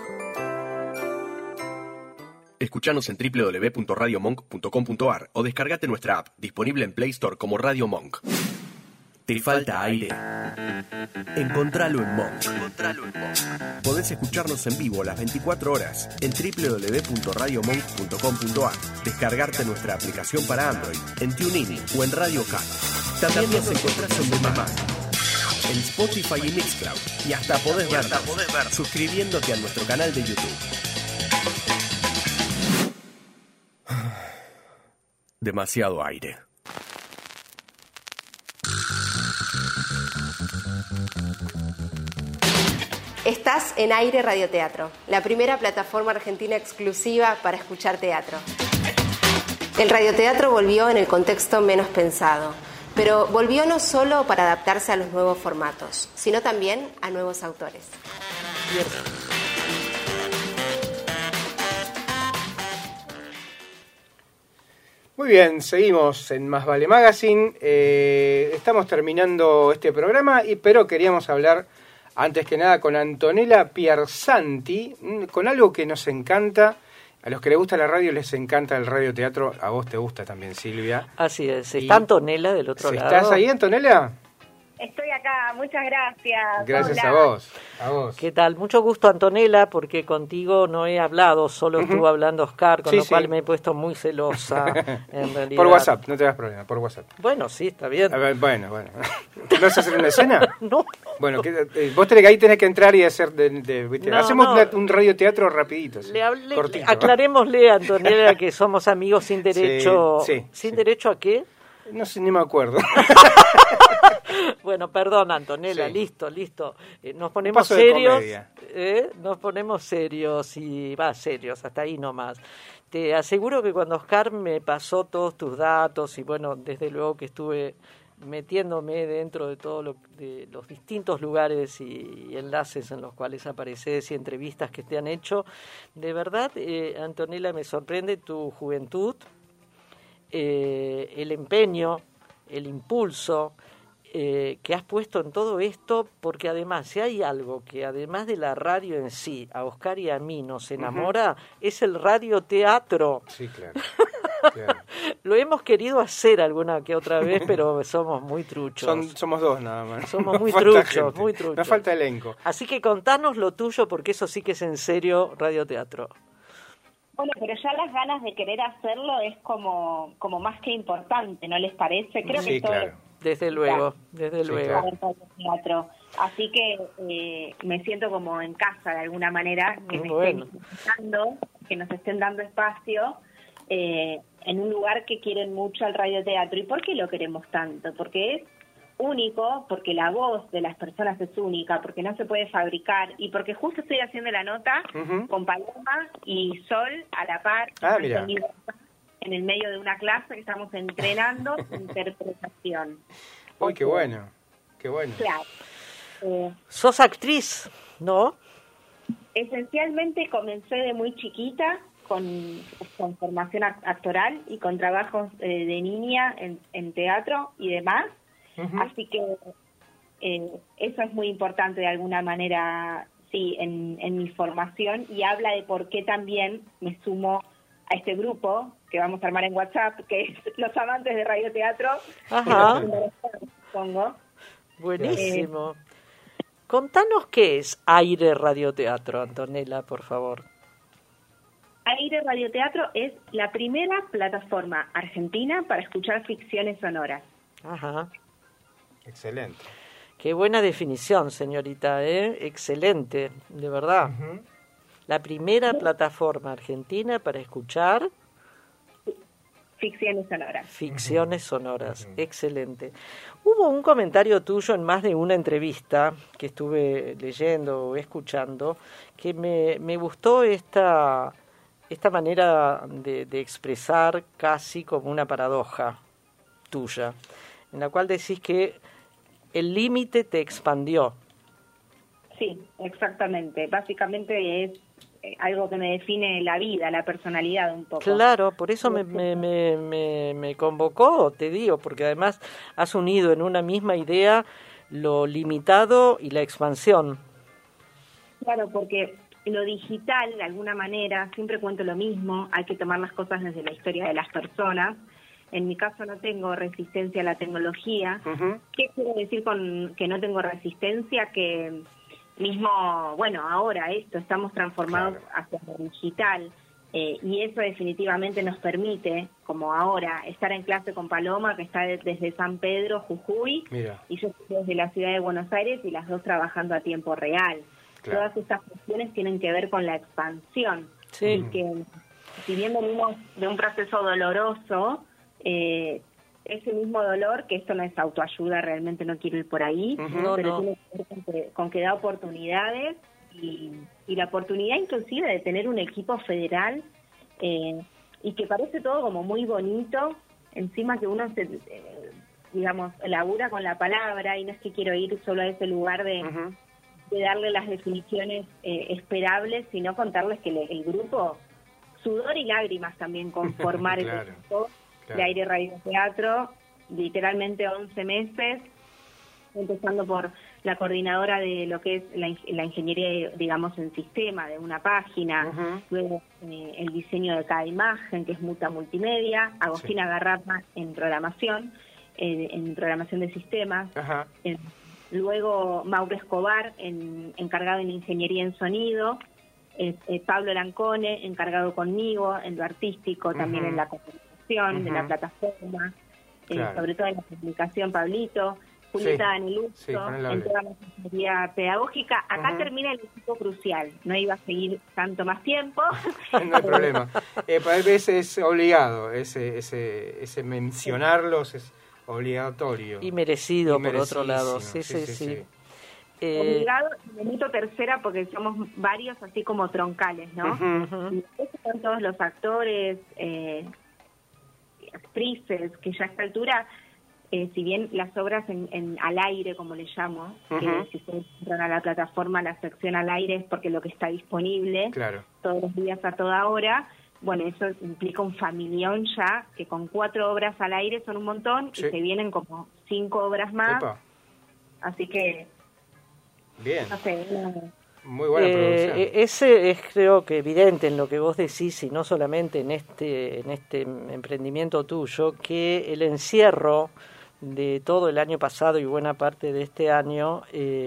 [SPEAKER 8] Escuchanos en www.radiomonk.com.ar o descargate nuestra app, disponible en Play Store como Radio Monk. ¿Te falta aire? Encontralo en Monk. Podés escucharnos en vivo las 24 horas en www.radiomonk.com.ar, descargarte nuestra aplicación para Android, en TuneIn o en Radio Cat. También nos encontrás en Demand, en Spotify y Mixcloud, y hasta podés vernos suscribiéndote a nuestro canal de YouTube. Demasiado aire.
[SPEAKER 9] Estás en Aire Radioteatro, la primera plataforma argentina exclusiva para escuchar teatro. El radioteatro volvió en el contexto menos pensado, pero volvió no solo para adaptarse a los nuevos formatos, sino también a nuevos autores.
[SPEAKER 1] Muy bien, seguimos en Más Vale Magazine. Estamos terminando este programa, pero queríamos hablar, antes que nada, con Antonella Piersanti, con algo que nos encanta. A los que les gusta la radio les encanta el radioteatro. A vos te gusta también, Silvia.
[SPEAKER 2] Así es. ¿Está Antonella del otro lado?
[SPEAKER 1] ¿Estás ahí, Antonella?
[SPEAKER 10] Estoy acá, muchas gracias.
[SPEAKER 1] Gracias
[SPEAKER 10] Hola.
[SPEAKER 1] a vos.
[SPEAKER 2] ¿Qué tal? Mucho gusto, Antonella, porque contigo no he hablado, solo estuvo hablando Oscar, con lo cual me he puesto muy celosa, en realidad.
[SPEAKER 1] Por WhatsApp, no te das problema, por WhatsApp.
[SPEAKER 2] Bueno, sí, está bien.
[SPEAKER 1] A ver, bueno. ¿Te vas a hacer una escena?
[SPEAKER 2] No.
[SPEAKER 1] Bueno, vos ahí tenés que entrar y hacer... hacemos un radioteatro rapidito. Cortito.
[SPEAKER 2] Aclarémosle a Antonella que somos amigos sin derecho... ¿Sin derecho a qué?
[SPEAKER 1] No sé, ni me acuerdo.
[SPEAKER 2] Bueno, perdón, Antonella, listo. Nos ponemos
[SPEAKER 1] Paso
[SPEAKER 2] serios. Nos ponemos serios y serios, hasta ahí nomás. Te aseguro que cuando Oscar me pasó todos tus datos, y bueno, desde luego que estuve metiéndome dentro de de los distintos lugares y enlaces en los cuales apareces y entrevistas que te han hecho, de verdad, Antonella, me sorprende tu juventud, el empeño, el impulso que has puesto en todo esto, porque además, si hay algo que además de la radio en sí, a Oscar y a mí nos enamora, es el radioteatro.
[SPEAKER 1] Sí, claro.
[SPEAKER 2] Lo hemos querido hacer alguna que otra vez, pero somos muy truchos.
[SPEAKER 1] Somos dos nada más.
[SPEAKER 2] Somos muy truchos.
[SPEAKER 1] Nos falta elenco.
[SPEAKER 2] Así que contanos lo tuyo, porque eso sí que es en serio radioteatro.
[SPEAKER 10] Bueno, pero ya las ganas de querer hacerlo es como más que importante, ¿no les parece? Creo que
[SPEAKER 1] claro.
[SPEAKER 2] Desde luego.
[SPEAKER 10] Teatro. Así que me siento como en casa de alguna manera, que que nos estén dando espacio en un lugar que quieren mucho al radioteatro. ¿Y por qué lo queremos tanto? Porque es único, porque la voz de las personas es única, porque no se puede fabricar, y porque justo estoy haciendo la nota con Paloma y Sol a la par, en el medio de una clase que estamos entrenando interpretación.
[SPEAKER 1] ¡Uy, qué bueno!
[SPEAKER 10] Claro.
[SPEAKER 2] ¿Sos actriz, no?
[SPEAKER 10] Esencialmente comencé de muy chiquita con formación actoral y con trabajos de niña en teatro y demás. Así que eso es muy importante de alguna manera, sí, en mi formación, y habla de por qué también me sumo a este grupo que vamos a armar en WhatsApp, que es Los Amantes de Radioteatro.
[SPEAKER 2] Ajá.
[SPEAKER 10] Supongo.
[SPEAKER 2] Buenísimo. Contanos qué es Aire Radioteatro, Antonella, por favor.
[SPEAKER 10] Aire Radioteatro es la primera plataforma argentina para escuchar ficciones sonoras.
[SPEAKER 2] Ajá.
[SPEAKER 1] Excelente.
[SPEAKER 2] Qué buena definición, señorita, excelente, de verdad. La primera plataforma argentina para escuchar
[SPEAKER 10] ficciones sonoras.
[SPEAKER 2] Excelente. Hubo un comentario tuyo en más de una entrevista que estuve leyendo o escuchando que me gustó esta manera de expresar casi como una paradoja tuya, en la cual decís que el límite te expandió.
[SPEAKER 10] Sí, exactamente. Básicamente es algo que me define la vida, la personalidad un poco.
[SPEAKER 2] Claro, por eso me convocó, te digo, porque además has unido en una misma idea lo limitado y la expansión.
[SPEAKER 10] Claro, porque lo digital, de alguna manera, siempre cuento lo mismo, hay que tomar las cosas desde la historia de las personas. En mi caso no tengo resistencia a la tecnología. ¿Qué quiero decir con que no tengo resistencia? Que mismo, ahora estamos transformados hacia lo digital, y eso definitivamente nos permite, como ahora, estar en clase con Paloma, que está desde San Pedro, Jujuy, y yo estoy desde la ciudad de Buenos Aires, y las dos trabajando a tiempo real. Todas estas cuestiones tienen que ver con la expansión.
[SPEAKER 2] Sí.
[SPEAKER 10] Y que, si bien venimos de un proceso doloroso, ese mismo dolor, que esto no es autoayuda, realmente no quiero ir por ahí, pero tiene que ver con que da oportunidades, y la oportunidad inclusive de tener un equipo federal, y que parece todo como muy bonito, encima que uno labura con la palabra, y no es que quiero ir solo a ese lugar de darle las definiciones esperables, sino contarles que el grupo, sudor y lágrimas también conformar el equipo. de Aire Radio Teatro, literalmente 11 meses, empezando por la coordinadora de lo que es la ingeniería, digamos, en sistema de una página, luego el diseño de cada imagen, que es Muta Multimedia, Agostina Garrapa en programación de sistemas, luego Mauro Escobar, encargado en ingeniería en sonido, Pablo Lancone, encargado conmigo en lo artístico, también en la comunicación de la plataforma, sobre todo en la comunicación, Pablito, Julieta Daneluso, en toda la ingeniería pedagógica. Acá termina el equipo crucial, no iba a seguir tanto más tiempo.
[SPEAKER 1] No hay problema. Para veces es obligado, ese mencionarlos es obligatorio.
[SPEAKER 2] Y merecido, por otro lado. Sí.
[SPEAKER 10] Obligado, me meto tercera porque somos varios así como troncales, ¿no? Y después están todos los actores, actrices, que ya a esta altura, si bien las obras al aire, como le llamo, que si ustedes entran a la plataforma, la sección al aire es porque lo que está disponible todos los días a toda hora. Bueno, eso implica un familión ya, que con 4 obras al aire son un montón, y se vienen como 5 obras más. Así que,
[SPEAKER 1] bien.
[SPEAKER 10] No sé,
[SPEAKER 1] muy buena producción.
[SPEAKER 2] Ese es, creo que, evidente en lo que vos decís, y no solamente en este emprendimiento tuyo, que el encierro de todo el año pasado y buena parte de este año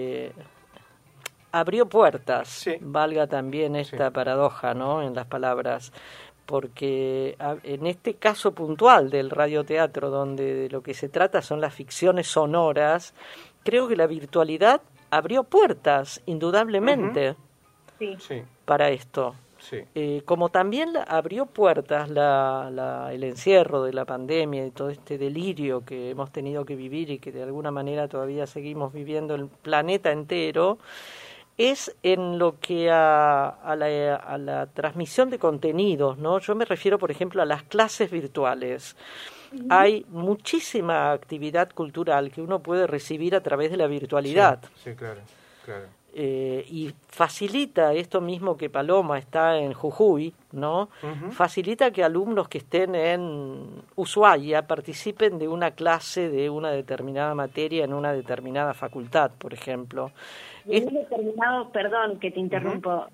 [SPEAKER 2] abrió puertas, valga también esta paradoja, ¿no?, en las palabras, porque en este caso puntual del radioteatro, donde de lo que se trata son las ficciones sonoras, creo que la virtualidad abrió puertas, indudablemente, para esto. Como también abrió puertas el encierro de la pandemia y todo este delirio que hemos tenido que vivir y que de alguna manera todavía seguimos viviendo el planeta entero, es en lo que a la transmisión de contenidos, ¿no? Yo me refiero, por ejemplo, a las clases virtuales. Hay muchísima actividad cultural que uno puede recibir a través de la virtualidad.
[SPEAKER 1] Sí, claro.
[SPEAKER 2] Y facilita esto mismo que Paloma está en Jujuy, ¿no? Facilita que alumnos que estén en Ushuaia participen de una clase de una determinada materia en una determinada facultad, por ejemplo.
[SPEAKER 10] En un determinado, perdón que te interrumpo,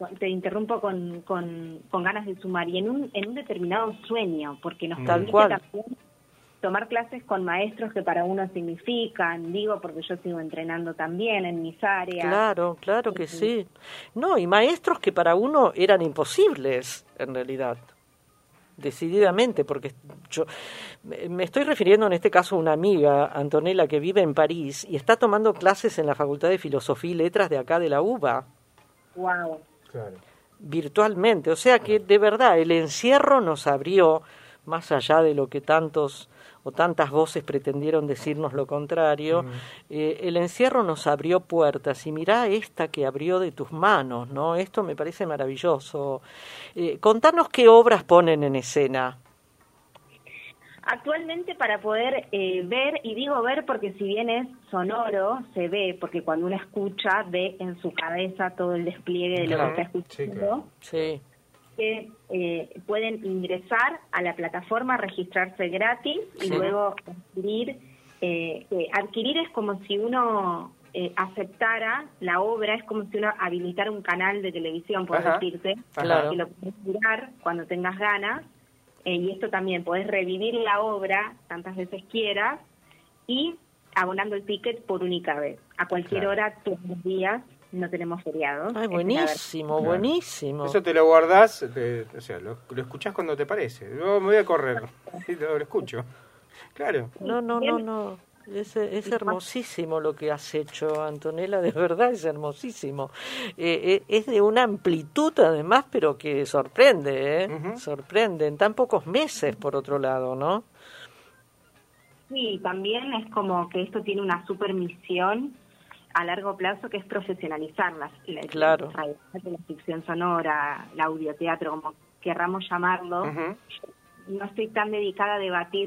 [SPEAKER 10] con ganas de sumar, y en un determinado sueño, porque nos permite también tomar clases con maestros que para uno significan, digo, porque yo sigo entrenando también en mis áreas.
[SPEAKER 2] Claro que sí. No, y maestros que para uno eran imposibles, en realidad, decididamente, porque yo me estoy refiriendo en este caso a una amiga, Antonella, que vive en París y está tomando clases en la Facultad de Filosofía y Letras de acá de la UBA.
[SPEAKER 10] Wow.
[SPEAKER 2] Virtualmente, o sea que de verdad el encierro nos abrió, más allá de lo que tantas voces pretendieron decirnos lo contrario, el encierro nos abrió puertas, y mirá esta que abrió de tus manos, ¿no? Esto me parece maravilloso. Contanos qué obras ponen en escena.
[SPEAKER 10] Actualmente, para poder ver, y digo ver porque si bien es sonoro, se ve, porque cuando uno escucha, ve en su cabeza todo el despliegue de lo que está escuchando. Que pueden ingresar a la plataforma, registrarse gratis y luego adquirir. Adquirir es como si uno aceptara la obra, es como si uno habilitara un canal de televisión, por decirte, que lo puedes mirar cuando tengas ganas, y esto también, podés revivir la obra tantas veces quieras y abonando el ticket por única vez, a cualquier hora, todos los días. No tenemos feriados.
[SPEAKER 2] Ay, buenísimo.
[SPEAKER 1] Eso te lo guardás, o sea, lo escuchás cuando te parece. Yo me voy a correr y lo escucho. Claro.
[SPEAKER 2] No. Es hermosísimo lo que has hecho, Antonella, de verdad es hermosísimo. Es de una amplitud además, pero que sorprende, sorprende en tan pocos meses, por otro lado, ¿no?
[SPEAKER 10] Sí, también es como que esto tiene una super misión a largo plazo, que es profesionalizar la ficción sonora, el audioteatro, como querramos llamarlo. No estoy tan dedicada a debatir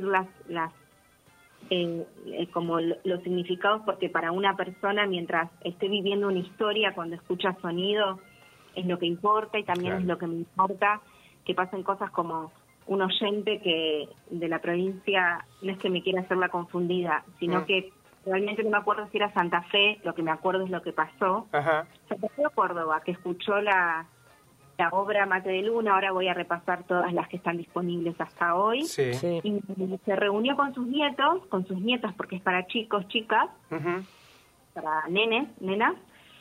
[SPEAKER 10] como los significados, porque para una persona, mientras esté viviendo una historia, cuando escucha sonido, es lo que importa, y también es lo que me importa que pasen cosas como un oyente que de la provincia, no es que me quiera hacer la confundida, sino que realmente no me acuerdo si era Santa Fe, lo que me acuerdo es lo que pasó.
[SPEAKER 1] Ajá.
[SPEAKER 10] Santa Fe o Córdoba, que escuchó la obra Mate de Luna, ahora voy a repasar todas las que están disponibles hasta hoy.
[SPEAKER 1] Sí.
[SPEAKER 10] Y se reunió con sus nietas, porque es para chicos, chicas, para nenes, nenas.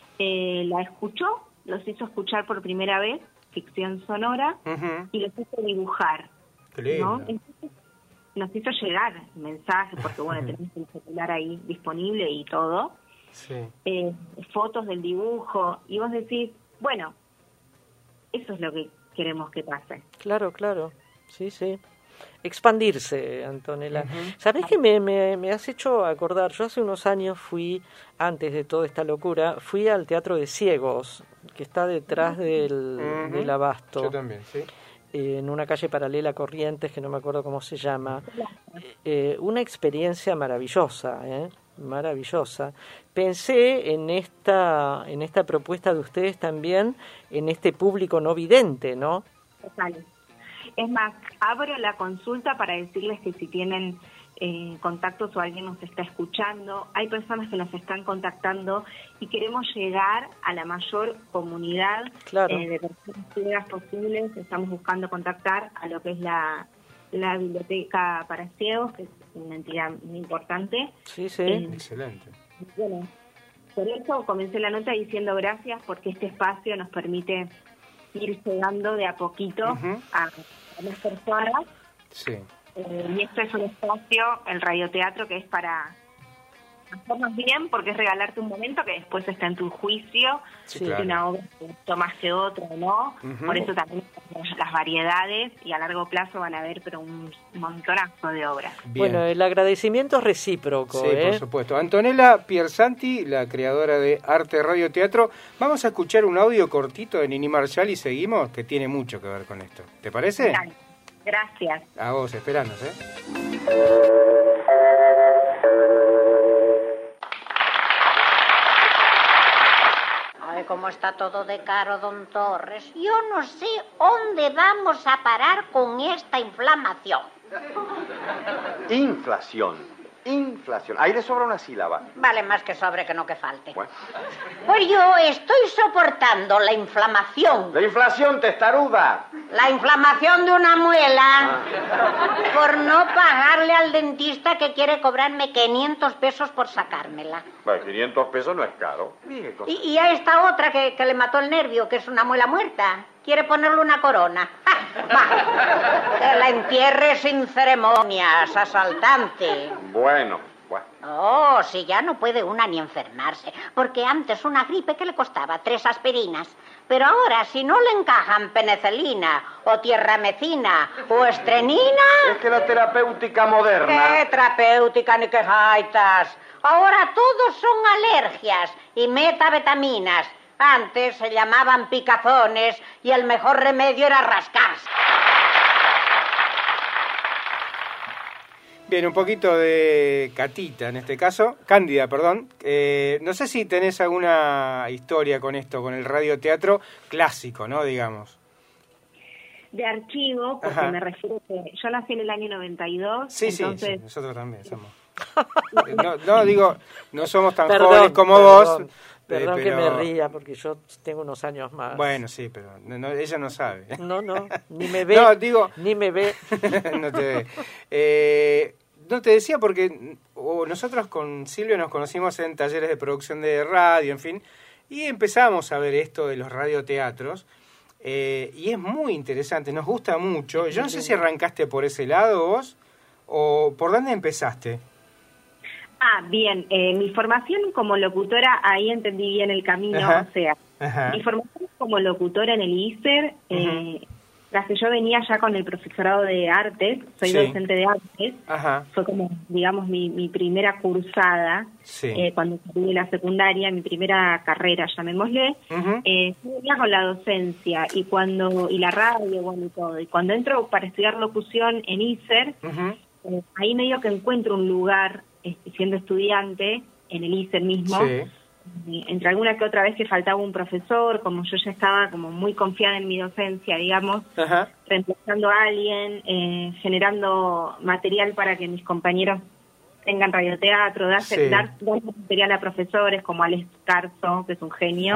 [SPEAKER 10] La escuchó, los hizo escuchar por primera vez, ficción sonora, y los hizo dibujar.
[SPEAKER 1] Qué lindo.
[SPEAKER 10] ¿No? Entonces, nos hizo llegar mensajes, porque bueno, tenemos el celular ahí disponible y todo.
[SPEAKER 1] Sí.
[SPEAKER 10] Fotos del dibujo, y vos decís, bueno, eso es lo que queremos que pase.
[SPEAKER 2] Claro, sí. Expandirse, Antonella. ¿Sabés que me has hecho acordar? Yo hace unos años fui, antes de toda esta locura, fui al Teatro de Ciegos, que está detrás del Abasto.
[SPEAKER 1] Yo también, sí.
[SPEAKER 2] En una calle paralela a Corrientes, que no me acuerdo cómo se llama. Una experiencia maravillosa, maravillosa. Pensé en esta propuesta de ustedes también, en este público no vidente, ¿no?
[SPEAKER 10] Total. Es más, abro la consulta para decirles que si tienen contactos o alguien nos está escuchando, hay personas que nos están contactando y queremos llegar a la mayor comunidad de personas ciegas posibles. Estamos buscando contactar a lo que es la biblioteca para ciegos, que es una entidad muy importante.
[SPEAKER 2] Sí.
[SPEAKER 1] Excelente.
[SPEAKER 10] Bueno, por eso comencé la nota diciendo gracias, porque este espacio nos permite ir llegando de a poquito a las personas.
[SPEAKER 1] Sí.
[SPEAKER 10] Y esto es un espacio, el radioteatro, que es para hacernos bien, porque es regalarte un momento que después está en tu juicio, si una obra te gustó más que otra, ¿no? Por eso también las variedades, y a largo plazo van a haber pero un montonazo de obras.
[SPEAKER 1] Bien.
[SPEAKER 2] Bueno, el agradecimiento es recíproco.
[SPEAKER 1] Sí, por supuesto. Antonella Piersanti, la creadora de Arte Radio Teatro. Vamos a escuchar un audio cortito de Nini Marshall y seguimos, que tiene mucho que ver con esto. ¿Te parece?
[SPEAKER 10] Dale. Gracias.
[SPEAKER 1] A vos, esperanos,
[SPEAKER 11] Ay, cómo está todo de caro, don Torres. Yo no sé dónde vamos a parar con esta inflamación.
[SPEAKER 12] Inflación. Ahí le sobra una sílaba.
[SPEAKER 11] Vale más que sobre que no que falte.
[SPEAKER 12] Bueno.
[SPEAKER 11] Pues yo estoy soportando la inflamación.
[SPEAKER 12] La inflación, testaruda.
[SPEAKER 11] La inflamación de una muela por no pagarle al dentista que quiere cobrarme 500 pesos por sacármela.
[SPEAKER 12] Bueno, 500 pesos no es caro.
[SPEAKER 11] Y a esta otra que le mató el nervio, que es una muela muerta, quiere ponerle una corona. Va, que la entierre sin ceremonias, asaltante.
[SPEAKER 12] Bueno.
[SPEAKER 11] Oh, si ya no puede una ni enfermarse, porque antes una gripe que le costaba 3 aspirinas. Pero ahora, si no le encajan penicilina, o tierramecina, o estrenina...
[SPEAKER 12] Es que la terapéutica moderna...
[SPEAKER 11] ¿Qué terapéutica ni qué jaitas? Ahora todos son alergias y metabetaminas. Antes se llamaban picazones y el mejor remedio era rascarse.
[SPEAKER 1] Bien, un poquito de Catita en este caso, Cándida, perdón. No sé si tenés alguna historia con esto, con el radioteatro clásico, ¿no? Digamos.
[SPEAKER 10] De archivo, porque me refiero que yo nací en el año 92.
[SPEAKER 1] Sí,
[SPEAKER 10] entonces...
[SPEAKER 1] sí, nosotros también somos. No, digo, no somos tan jóvenes como vos.
[SPEAKER 2] Perdón que me ría, porque yo tengo unos años más.
[SPEAKER 1] Bueno, sí, pero ella no sabe.
[SPEAKER 2] No, ni me ve.
[SPEAKER 1] No, digo...
[SPEAKER 2] Ni me ve.
[SPEAKER 1] No te ve. No, te decía porque nosotros con Silvia nos conocimos en talleres de producción de radio, en fin, y empezamos a ver esto de los radioteatros, y es muy interesante, nos gusta mucho. Yo no sé si arrancaste por ese lado vos, o por dónde empezaste.
[SPEAKER 10] Bien, mi formación como locutora, ahí entendí bien el camino, o sea, mi formación como locutora en el ISER, la que yo venía ya con el profesorado de artes, soy docente de artes, fue como, digamos, mi primera cursada, cuando salí de la secundaria, mi primera carrera, llamémosle, venía con la docencia y la radio, bueno, y todo, y cuando entro para estudiar locución en ISER, ahí medio que encuentro un lugar, siendo estudiante, en el ISER mismo, entre alguna que otra vez que faltaba un profesor, como yo ya estaba como muy confiada en mi docencia, digamos, reemplazando a alguien, generando material para que mis compañeros tengan radioteatro, dar material a profesores como Alex Carso, que es un genio,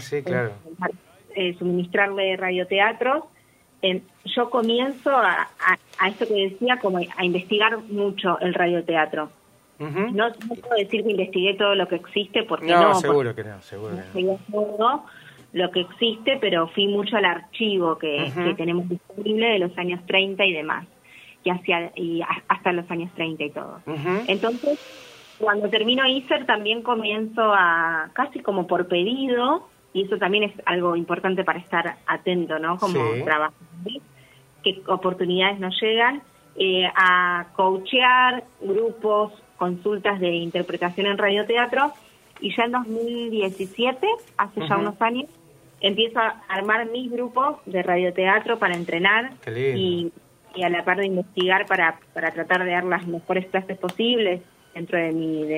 [SPEAKER 10] suministrarle radioteatros. Yo comienzo a esto que decía, como a investigar mucho el radioteatro. No puedo decir que investigué todo lo que existe, porque no.
[SPEAKER 1] Seguro que no.
[SPEAKER 10] Todo lo que existe, pero fui mucho al archivo que tenemos disponible de los años 30 y demás, y hasta los años 30 y todo. Entonces, cuando termino ISER también comienzo a, casi como por pedido, y eso también es algo importante para estar atento, ¿no? Como trabajar, qué oportunidades nos llegan, a coachear grupos, consultas de interpretación en radioteatro, y ya en 2017, hace ya unos años, empiezo a armar mis grupos de radioteatro para entrenar y a la par de investigar para tratar de dar las mejores clases posibles dentro de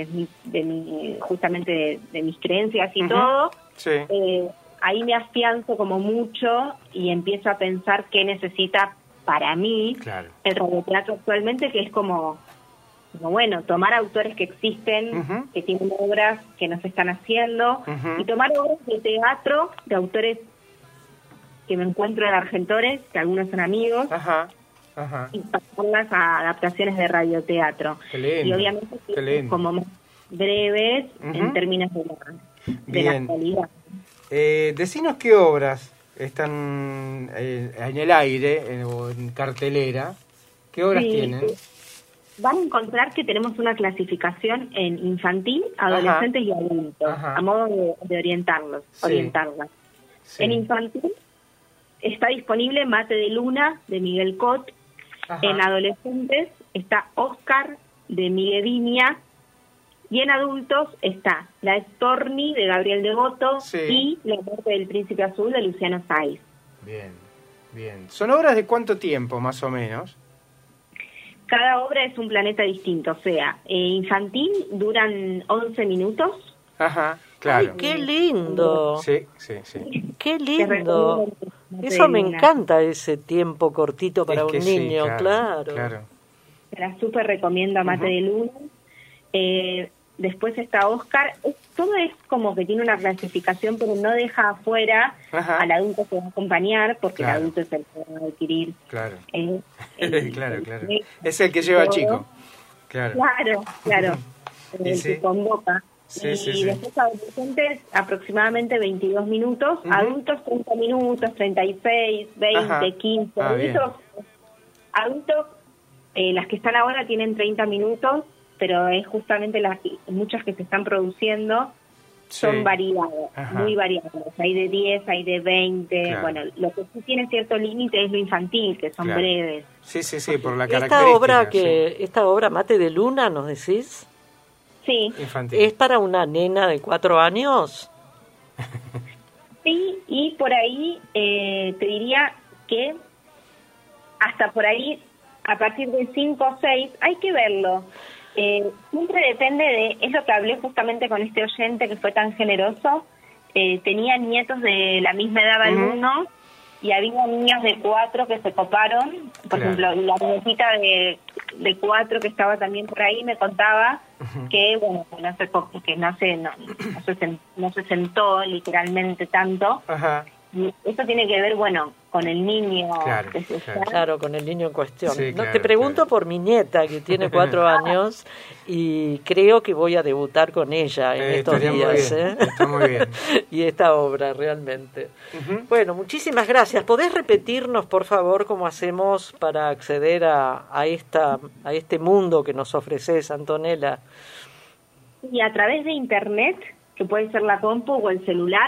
[SPEAKER 10] mi justamente de mis creencias y todo. Ahí me afianzo como mucho y empiezo a pensar qué necesita para mí el radioteatro actualmente, que es como bueno, tomar autores que existen, que tienen obras que nos están haciendo, y tomar obras de teatro de autores que me encuentro en Argentores, que algunos son amigos, y pasarlas a adaptaciones de radioteatro. Y obviamente como más breves en términos de la actualidad.
[SPEAKER 1] Decinos qué obras están en el aire o en cartelera. ¿Qué obras tienen?
[SPEAKER 10] Van a encontrar que tenemos una clasificación en infantil, adolescentes y adultos, a modo de orientarlas. En infantil está disponible Mate de Luna, de Miguel Cot. En adolescentes está Oscar, de Miguel Viña. Y en adultos está La Storni, de Gabriel Devoto, y La Muerte del Príncipe Azul, de Luciano Sáiz.
[SPEAKER 1] Bien. ¿Son obras de cuánto tiempo, más o menos?
[SPEAKER 10] Cada obra es un planeta distinto, o sea, infantil duran 11 minutos.
[SPEAKER 2] Claro. ¡Ay, qué lindo!
[SPEAKER 1] Sí.
[SPEAKER 2] ¡Qué lindo! Eso me encanta, ese tiempo cortito para un niño, claro.
[SPEAKER 10] Se la súper recomiendo a Mate de Luna. Después está Oscar. Todo es como que tiene una clasificación, pero no deja afuera al adulto que va a acompañar, porque el adulto es el que va a adquirir.
[SPEAKER 1] Claro. Es el que lleva al chico.
[SPEAKER 10] Claro. El que convoca. Y después adolescentes aproximadamente 22 minutos, adultos 30 minutos, 36, 20, 15. Adultos, las que están ahora tienen 30 minutos, pero es justamente muchas que se están produciendo son variadas, muy variadas. Hay de 10, hay de 20. Bueno, lo que sí tiene cierto límite es lo infantil, que son breves.
[SPEAKER 1] Sí, por la característica.
[SPEAKER 2] Esta obra Mate de Luna, ¿nos decís?
[SPEAKER 10] Sí.
[SPEAKER 1] Infantil.
[SPEAKER 2] ¿Es para una nena de 4 años?
[SPEAKER 10] Sí, y por ahí te diría que hasta por ahí, a partir de 5 o 6, hay que verlo. Siempre depende es lo que hablé justamente con este oyente que fue tan generoso. Tenía nietos de la misma edad algunos, y había niños de 4 que se coparon. Por ejemplo, la nietita de 4 que estaba también por ahí me contaba que, bueno, que no se sentó literalmente tanto. Y eso tiene que ver, bueno, con el niño.
[SPEAKER 2] Claro, con el niño en cuestión. Te pregunto por mi nieta, que tiene 4 años, y creo que voy a debutar con ella en estos días.
[SPEAKER 1] Está muy bien.
[SPEAKER 2] Y esta obra, realmente. Bueno, muchísimas gracias. ¿Podés repetirnos, por favor, cómo hacemos para acceder a este mundo que nos ofreces, Antonella?
[SPEAKER 10] Y a través de Internet, que puede ser la compu o el celular,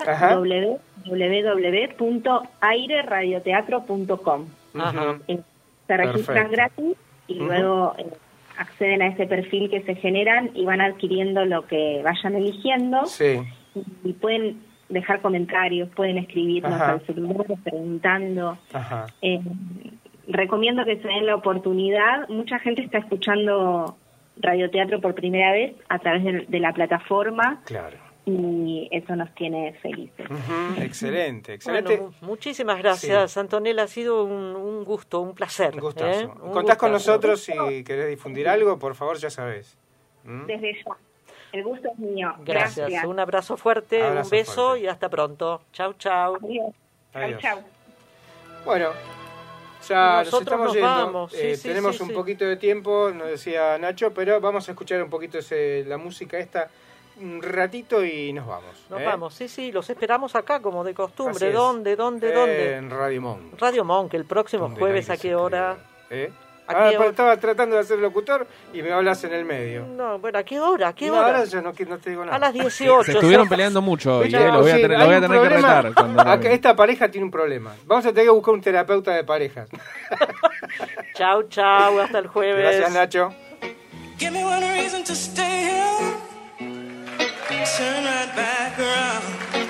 [SPEAKER 10] www.aireradioteatro.com. Se registran gratis y luego acceden a ese perfil que se generan y van adquiriendo lo que vayan eligiendo. Y pueden dejar comentarios, pueden escribirnos al celular preguntando. Recomiendo que se den la oportunidad. Mucha gente está escuchando radioteatro por primera vez a través de la plataforma. y eso nos tiene felices.
[SPEAKER 1] Excelente, excelente.
[SPEAKER 2] Bueno, muchísimas gracias, sí. Antonella, ha sido un gusto, un placer.
[SPEAKER 1] Un gustazo. Contás con nosotros si querés difundir algo, por favor, ya sabés.
[SPEAKER 10] Desde ya. El gusto es mío.
[SPEAKER 2] Gracias. Un abrazo fuerte, un beso y hasta pronto. Chau, chau.
[SPEAKER 10] Adiós.
[SPEAKER 1] Adiós.
[SPEAKER 10] Chau.
[SPEAKER 1] Bueno, ya nos estamos
[SPEAKER 2] nos
[SPEAKER 1] yendo.
[SPEAKER 2] vamos.
[SPEAKER 1] Tenemos un poquito de tiempo, nos decía Nacho, pero vamos a escuchar un poquito la música esta un ratito y nos vamos.
[SPEAKER 2] Nos vamos, sí, los esperamos acá como de costumbre. ¿Dónde?
[SPEAKER 1] En Radio Monk.
[SPEAKER 2] Radio Monk, el próximo jueves, ¿a qué hora?
[SPEAKER 1] Estaba tratando de ser locutor y me hablas en el medio.
[SPEAKER 2] No, bueno, ¿a qué hora?
[SPEAKER 1] Ahora yo no te digo nada.
[SPEAKER 2] A las 18.
[SPEAKER 3] Se estuvieron peleando mucho y lo voy a tener que retar.
[SPEAKER 1] Acá, esta pareja tiene un problema. Vamos a tener que buscar un terapeuta de parejas.
[SPEAKER 2] Chau, hasta el jueves.
[SPEAKER 1] Gracias, Nacho.
[SPEAKER 4] Give me one reason to stay here. Turn right back around.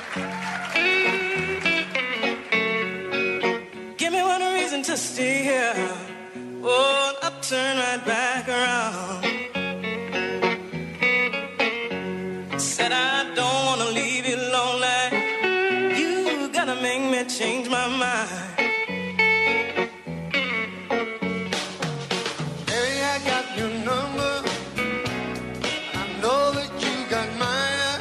[SPEAKER 4] Give me one reason to stay here. Oh, I'll turn right back around. Said I don't want to leave you lonely. You gotta make me change my mind. Hey, I got your number. I know that you got mine.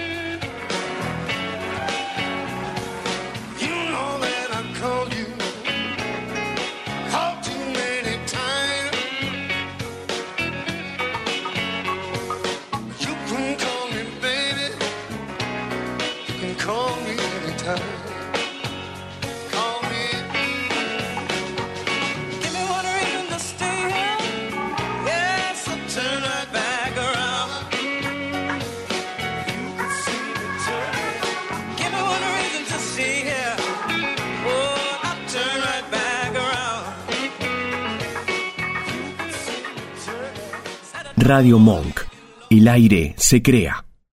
[SPEAKER 4] You know that I called you. Called you many times. You can call me baby. You can call me anytime. Call me. Give me one reason to stay here. Yes, I'll turn right back around. You can see me turning. Give me one reason to stay here. Oh, I'll turn right back around.
[SPEAKER 8] Radio Monk. El aire se crea.